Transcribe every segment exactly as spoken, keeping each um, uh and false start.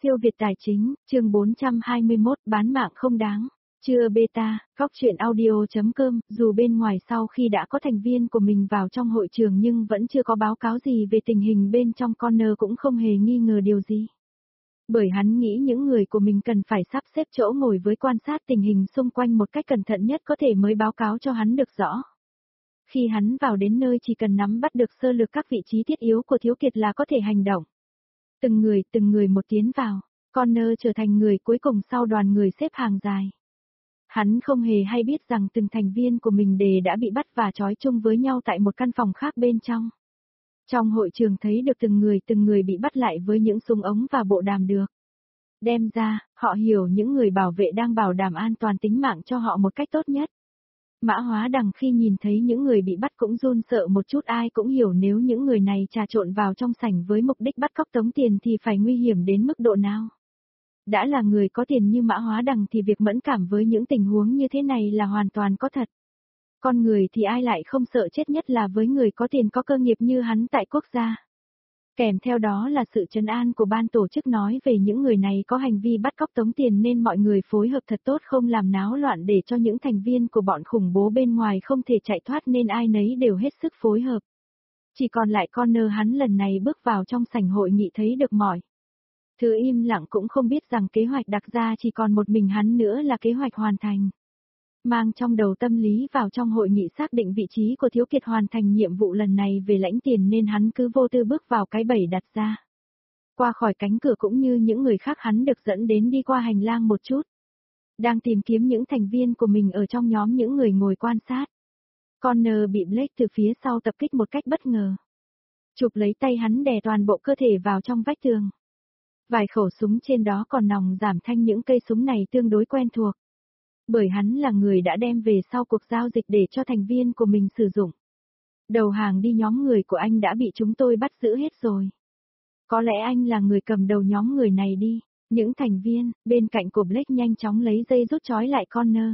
Siêu Việt Tài Chính, chương bốn trăm hai mươi mốt, bán mạng không đáng. Chưa beta, góc chuyện audio.com, dù bên ngoài sau khi đã có thành viên của mình vào trong hội trường nhưng vẫn chưa có báo cáo gì về tình hình bên trong corner cũng không hề nghi ngờ điều gì. Bởi hắn nghĩ những người của mình cần phải sắp xếp chỗ ngồi với quan sát tình hình xung quanh một cách cẩn thận nhất có thể mới báo cáo cho hắn được rõ. Khi hắn vào đến nơi chỉ cần nắm bắt được sơ lược các vị trí thiết yếu của Thiếu Kiệt là có thể hành động. Từng người từng người một tiến vào, corner trở thành người cuối cùng sau đoàn người xếp hàng dài. Hắn không hề hay biết rằng từng thành viên của mình đều đã bị bắt và trói chung với nhau tại một căn phòng khác bên trong. Trong hội trường thấy được từng người từng người bị bắt lại với những súng ống và bộ đàm được đem ra, họ hiểu những người bảo vệ đang bảo đảm an toàn tính mạng cho họ một cách tốt nhất. Mã Hóa Đằng khi nhìn thấy những người bị bắt cũng run sợ một chút, ai cũng hiểu nếu những người này trà trộn vào trong sảnh với mục đích bắt cóc tống tiền thì phải nguy hiểm đến mức độ nào. Đã là người có tiền như Mã Hóa Đằng thì việc mẫn cảm với những tình huống như thế này là hoàn toàn có thật. Con người thì ai lại không sợ chết, nhất là với người có tiền có cơ nghiệp như hắn tại quốc gia. Kèm theo đó là sự trấn an của ban tổ chức nói về những người này có hành vi bắt cóc tống tiền nên mọi người phối hợp thật tốt, không làm náo loạn để cho những thành viên của bọn khủng bố bên ngoài không thể chạy thoát, nên ai nấy đều hết sức phối hợp. Chỉ còn lại corner hắn lần này bước vào trong sảnh hội nghị thấy được mỏi. Thứ im lặng cũng không biết rằng kế hoạch đặt ra chỉ còn một mình hắn nữa là kế hoạch hoàn thành. Mang trong đầu tâm lý vào trong hội nghị xác định vị trí của Thiếu Kiệt hoàn thành nhiệm vụ lần này về lãnh tiền nên hắn cứ vô tư bước vào cái bẫy đặt ra. Qua khỏi cánh cửa cũng như những người khác hắn được dẫn đến đi qua hành lang một chút. Đang tìm kiếm những thành viên của mình ở trong nhóm những người ngồi quan sát. Connor bị Blake từ phía sau tập kích một cách bất ngờ. Chụp lấy tay hắn đè toàn bộ cơ thể vào trong vách tường. Vài khẩu súng trên đó còn nòng giảm thanh, những cây súng này tương đối quen thuộc. Bởi hắn là người đã đem về sau cuộc giao dịch để cho thành viên của mình sử dụng. Đầu hàng đi, nhóm người của anh đã bị chúng tôi bắt giữ hết rồi. Có lẽ anh là người cầm đầu nhóm người này đi. Những thành viên bên cạnh của Blake nhanh chóng lấy dây rút trói lại Connor.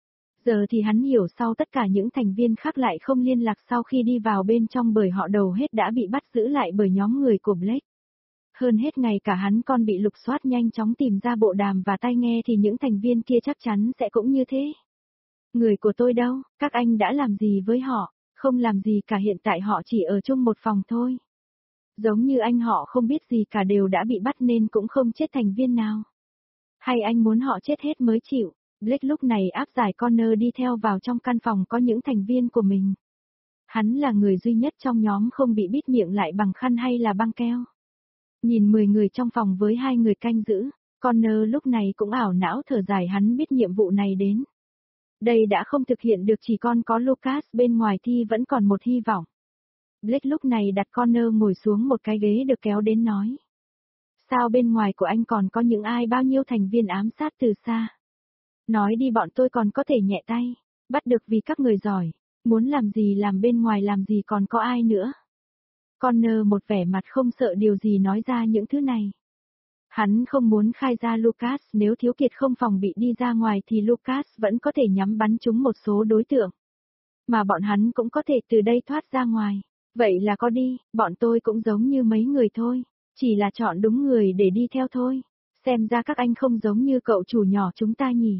Giờ thì hắn hiểu sau tất cả những thành viên khác lại không liên lạc sau khi đi vào bên trong bởi họ đầu hết đã bị bắt giữ lại bởi nhóm người của Blake. Hơn hết ngày cả hắn còn bị lục soát, nhanh chóng tìm ra bộ đàm và tai nghe thì những thành viên kia chắc chắn sẽ cũng như thế. Người của tôi đâu, các anh đã làm gì với họ? Không làm gì cả, hiện tại họ chỉ ở chung một phòng thôi. Giống như anh họ không biết gì cả, đều đã bị bắt nên cũng không chết thành viên nào. Hay anh muốn họ chết hết mới chịu? Blake lúc này áp giải Connor đi theo vào trong căn phòng có những thành viên của mình. Hắn là người duy nhất trong nhóm không bị bít miệng lại bằng khăn hay là băng keo. Nhìn mười người trong phòng với hai người canh giữ, Connor lúc này cũng ảo não thở dài, hắn biết nhiệm vụ này đến. Đây đã không thực hiện được, chỉ còn có Lucas bên ngoài thì vẫn còn một hy vọng. Blake lúc này đặt Connor ngồi xuống một cái ghế được kéo đến nói. Sao bên ngoài của anh còn có những ai, bao nhiêu thành viên ám sát từ xa? Nói đi, bọn tôi còn có thể nhẹ tay, bắt được vì các người giỏi, muốn làm gì làm, bên ngoài làm gì còn có ai nữa. Connor một vẻ mặt không sợ điều gì nói ra những thứ này. Hắn không muốn khai ra Lucas, nếu Thiếu Kiệt không phòng bị đi ra ngoài thì Lucas vẫn có thể nhắm bắn trúng một số đối tượng. Mà bọn hắn cũng có thể từ đây thoát ra ngoài. Vậy là có đi, bọn tôi cũng giống như mấy người thôi, chỉ là chọn đúng người để đi theo thôi. Xem ra các anh không giống như cậu chủ nhỏ chúng ta nhỉ.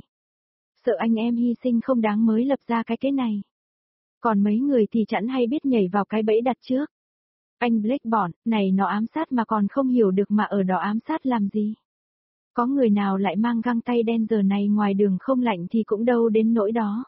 Sợ anh em hy sinh không đáng mới lập ra cái kế này. Còn mấy người thì chẳng hay biết nhảy vào cái bẫy đặt trước. Anh Blake bọn, này nó ám sát mà còn không hiểu được mà ở đó ám sát làm gì? Có người nào lại mang găng tay đen giờ này ngoài đường không lạnh thì cũng đâu đến nỗi đó.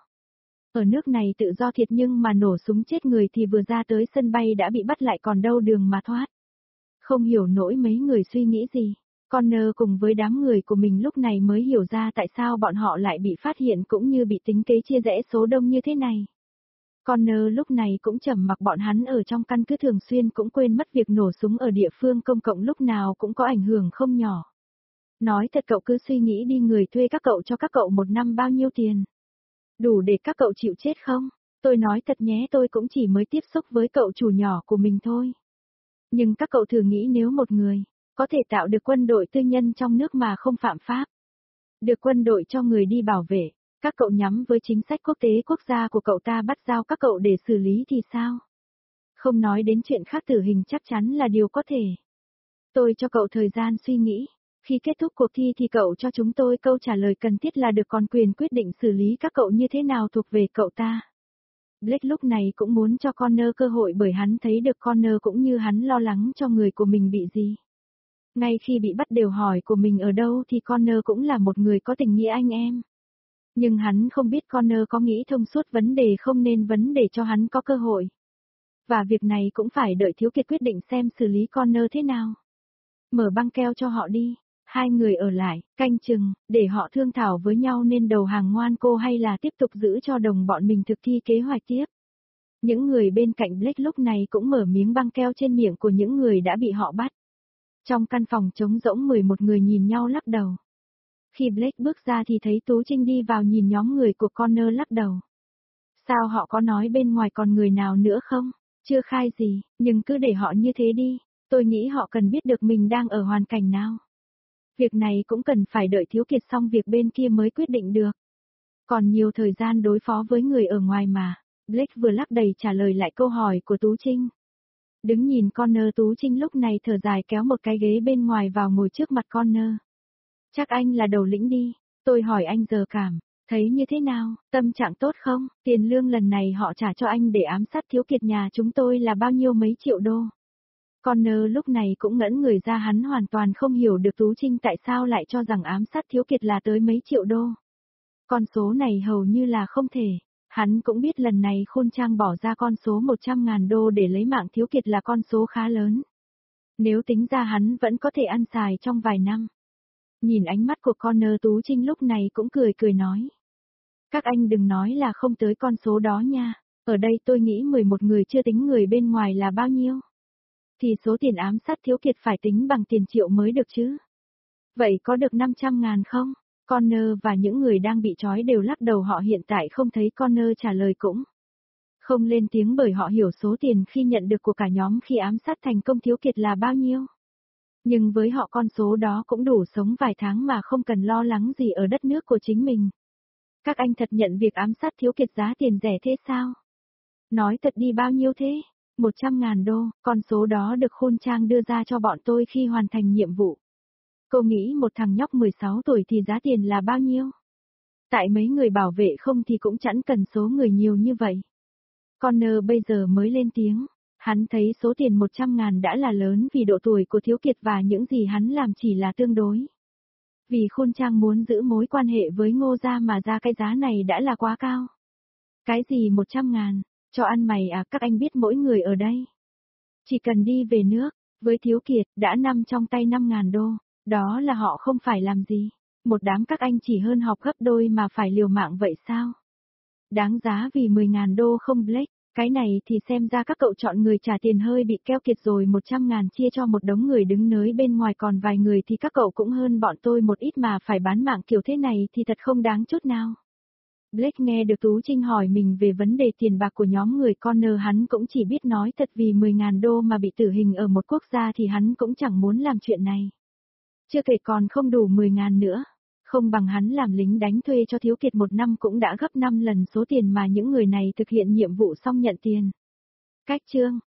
Ở nước này tự do thiệt nhưng mà nổ súng chết người thì vừa ra tới sân bay đã bị bắt lại còn đâu đường mà thoát. Không hiểu nổi mấy người suy nghĩ gì. Connor cùng với đám người của mình lúc này mới hiểu ra tại sao bọn họ lại bị phát hiện cũng như bị tính kế chia rẽ số đông như thế này. Connor lúc này cũng trầm mặc, bọn hắn ở trong căn cứ thường xuyên cũng quên mất việc nổ súng ở địa phương công cộng lúc nào cũng có ảnh hưởng không nhỏ. Nói thật, cậu cứ suy nghĩ đi, người thuê các cậu cho các cậu một năm bao nhiêu tiền? Đủ để các cậu chịu chết không? Tôi nói thật nhé, tôi cũng chỉ mới tiếp xúc với cậu chủ nhỏ của mình thôi. Nhưng các cậu thử nghĩ nếu một người có thể tạo được quân đội tư nhân trong nước mà không phạm pháp, được quân đội cho người đi bảo vệ, các cậu nhắm với chính sách quốc tế quốc gia của cậu ta bắt giao các cậu để xử lý thì sao? Không nói đến chuyện khác, tử hình chắc chắn là điều có thể. Tôi cho cậu thời gian suy nghĩ. Khi kết thúc cuộc thi thì cậu cho chúng tôi câu trả lời cần thiết là được, còn quyền quyết định xử lý các cậu như thế nào thuộc về cậu ta. Blake lúc này cũng muốn cho Connor cơ hội bởi hắn thấy được Connor cũng như hắn lo lắng cho người của mình bị gì. Ngay khi bị bắt đều hỏi của mình ở đâu thì Connor cũng là một người có tình nghĩa anh em. Nhưng hắn không biết Connor có nghĩ thông suốt vấn đề không nên vấn đề cho hắn có cơ hội. Và việc này cũng phải đợi Thiếu Kiệt quyết định xem xử lý Connor thế nào. Mở băng keo cho họ đi. Hai người ở lại, canh chừng, để họ thương thảo với nhau nên đầu hàng ngoan cô hay là tiếp tục giữ cho đồng bọn mình thực thi kế hoạch tiếp. Những người bên cạnh Blake lúc này cũng mở miếng băng keo trên miệng của những người đã bị họ bắt. Trong căn phòng trống rỗng mười một người nhìn nhau lắc đầu. Khi Blake bước ra thì thấy Tú Trinh đi vào nhìn nhóm người của Connor lắc đầu. Sao họ có nói bên ngoài còn người nào nữa không? Chưa khai gì, nhưng cứ để họ như thế đi, tôi nghĩ họ cần biết được mình đang ở hoàn cảnh nào. Việc này cũng cần phải đợi Thiếu Kiệt xong việc bên kia mới quyết định được. Còn nhiều thời gian đối phó với người ở ngoài mà. Blake vừa lắc đầy trả lời lại câu hỏi của Tú Trinh. Đứng nhìn Connor, Tú Trinh lúc này thở dài kéo một cái ghế bên ngoài vào ngồi trước mặt Connor. Chắc anh là đầu lĩnh đi, tôi hỏi anh giờ cảm, thấy như thế nào, tâm trạng tốt không, tiền lương lần này họ trả cho anh để ám sát Thiếu Kiệt nhà chúng tôi là bao nhiêu mấy triệu đô. Connor lúc này cũng ngẩn người ra, hắn hoàn toàn không hiểu được Tú Trinh tại sao lại cho rằng ám sát Thiếu Kiệt là tới mấy triệu đô. Con số này hầu như là không thể. Hắn cũng biết lần này Khôn Trang bỏ ra con số một trăm ngàn đô để lấy mạng Thiếu Kiệt là con số khá lớn. Nếu tính ra hắn vẫn có thể ăn xài trong vài năm. Nhìn ánh mắt của Connor, Tú Trinh lúc này cũng cười cười nói. Các anh đừng nói là không tới con số đó nha. Ở đây tôi nghĩ mười một người chưa tính người bên ngoài là bao nhiêu. Thì số tiền ám sát Thiếu Kiệt phải tính bằng tiền triệu mới được chứ. Vậy có được năm trăm ngàn không? Connor và những người đang bị trói đều lắc đầu, họ hiện tại không thấy Connor trả lời cũng không lên tiếng bởi họ hiểu số tiền khi nhận được của cả nhóm khi ám sát thành công Thiếu Kiệt là bao nhiêu. Nhưng với họ con số đó cũng đủ sống vài tháng mà không cần lo lắng gì ở đất nước của chính mình. Các anh thật nhận việc ám sát Thiếu Kiệt giá tiền rẻ thế sao? Nói thật đi, bao nhiêu thế? một trăm ngàn đô, con số đó được Khôn Trang đưa ra cho bọn tôi khi hoàn thành nhiệm vụ. Cô nghĩ một thằng nhóc mười sáu tuổi thì giá tiền là bao nhiêu? Tại mấy người bảo vệ không thì cũng chẳng cần số người nhiều như vậy. Connor bây giờ mới lên tiếng. Hắn thấy số tiền một trăm ngàn đã là lớn vì độ tuổi của Thiếu Kiệt và những gì hắn làm chỉ là tương đối. Vì Khôn Trang muốn giữ mối quan hệ với Ngô Gia mà ra cái giá này đã là quá cao. Cái gì một trăm ngàn? Cho ăn mày à? Các anh biết mỗi người ở đây chỉ cần đi về nước, với Thiếu Kiệt đã nằm trong tay năm ngàn đô. Đó là họ không phải làm gì. Một đám các anh chỉ hơn học gấp đôi mà phải liều mạng vậy sao? Đáng giá vì mười ngàn đô không Blake? Cái này thì xem ra các cậu chọn người trả tiền hơi bị keo kiệt rồi. Một trăm ngàn chia cho một đống người đứng nới bên ngoài, còn vài người thì các cậu cũng hơn bọn tôi một ít mà phải bán mạng kiểu thế này thì thật không đáng chút nào. Blake nghe được Tú Trinh hỏi mình về vấn đề tiền bạc của nhóm người Connor, hắn cũng chỉ biết nói thật vì mười ngàn đô mà bị tử hình ở một quốc gia thì hắn cũng chẳng muốn làm chuyện này. Chưa kể còn không đủ mười ngàn nữa. Không bằng hắn làm lính đánh thuê cho Thiếu Kiệt một năm cũng đã gấp năm lần số tiền mà những người này thực hiện nhiệm vụ xong nhận tiền. Cách chương